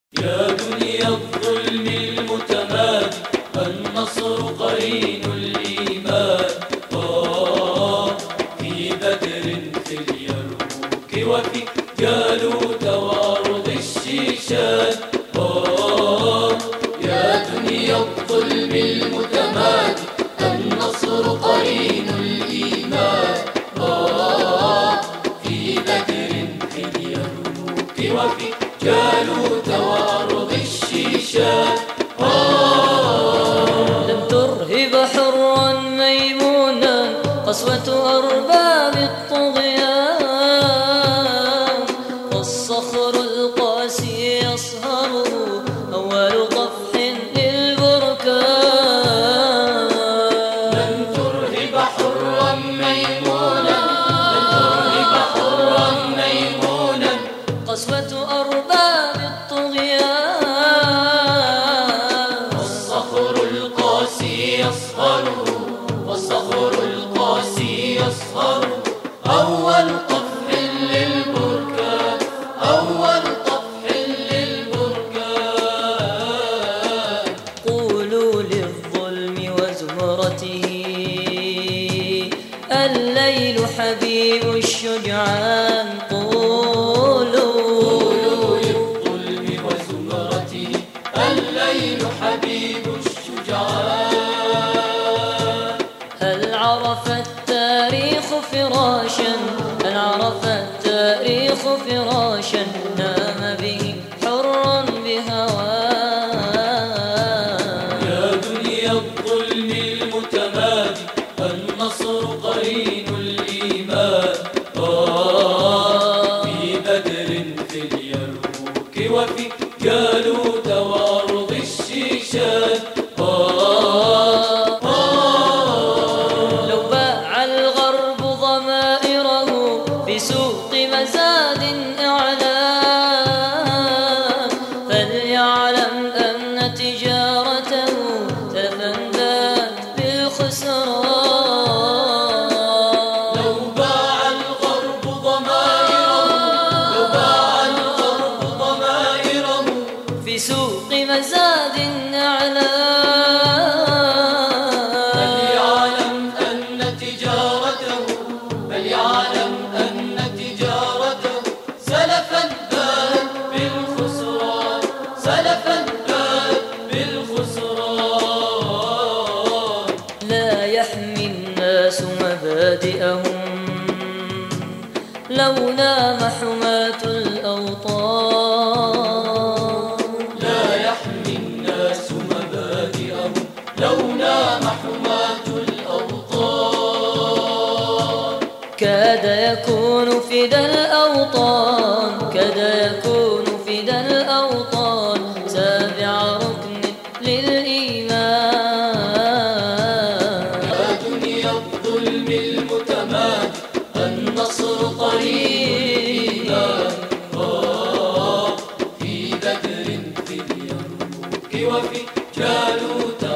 يا دنيا الظلم المتمادي، النصر قرين الإيمان. في بدر في اليرموك وفي جالوت وأرض الشيشان. يا دنيا الظلم المتمادي، النصر قرين الإيمان. في بدر في اليرموك وفي جالوت وأرض الشيشان. لم ترهب حرا ميمونا قسوة أرباب الطغيان، والصخر القاسي يصهره أول طفح للبركان. لن ترهب حرا ميمونا، لن ترهب حرا ميمونا قسوة أرباب الطغيان، والصخر القاسي يصهره، والصخر القاسي يصهره أول طفح للبركان، أول طفح للبركان. قولوا للظلم وزمرته الليل حبيب الشجعان. قولوا للظلم وزمرته الليل حبيب الشجعان. هل عرف التاريخ فراشا، هل عرف التاريخ فراشا نام به حرا بهواه. يا دنيا الظلم المتمادي، النصر قرين الإيمان. في بدر في اليرموك وفي جالوت وأرض الشيشان. لو باع الغرب ضمائره في سوق مزاد إعلان، فليعلم أن تجارته تفندت بالخسران. لو باع الغرب ضمائره، لو باع الغرب ضمائره في سوق مزاد إعلان، فليعلم أن تجارته، فليعلم أن تجارته سلفا بات بالخسران، سلفا بات بالخسران. لا يحمي الناس مبادئهم لو نام حماة الأوطان. لا يحمي الناس مبادئهم لو نام حماة الأوطان. كاد يكون فدى الأوطان، كاد يكون فدى الأوطان سابع ركن للإيمان. يا دنيا الظلم المتمادي، النصر قرين الإيمان. في بدر في اليرموك وفي جالوت